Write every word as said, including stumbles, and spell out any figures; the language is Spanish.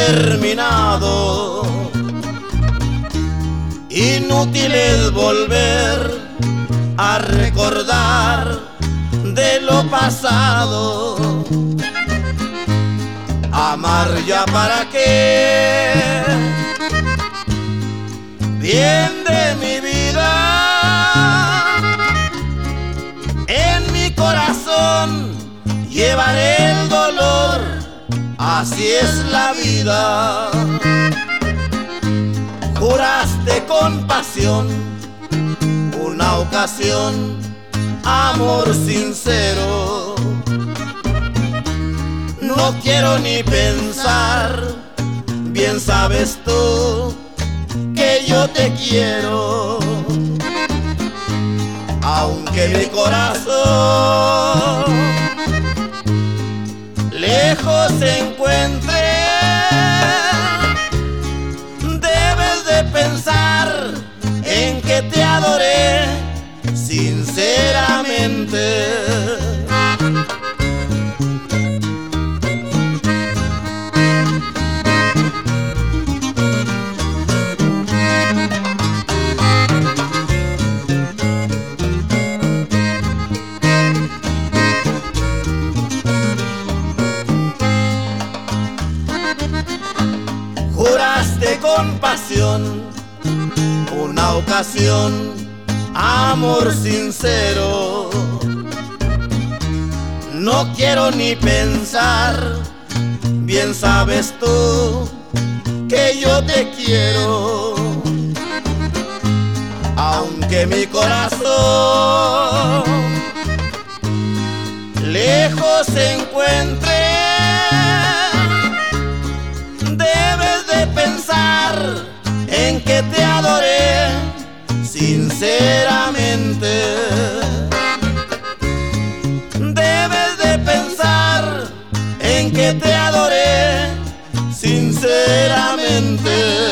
terminado. Inútil es volver a recordar de lo pasado. Amar ya para qué, bien de mi vida. En mi corazón llevaré el dolor, así es la vida. Juraste con pasión una ocasión, amor sincero. No quiero ni pensar, bien sabes tú que yo te quiero. Aunque mi corazón lejos se encuentre, debes de pensar en que te adoré sinceramente. Juraste con pasión una ocasión, amor sincero. No quiero ni pensar, bien sabes tú que yo te quiero. Aunque mi corazón lejos se encuentre, pensar en que te adoré sinceramente. Debes de pensar en que te adoré sinceramente.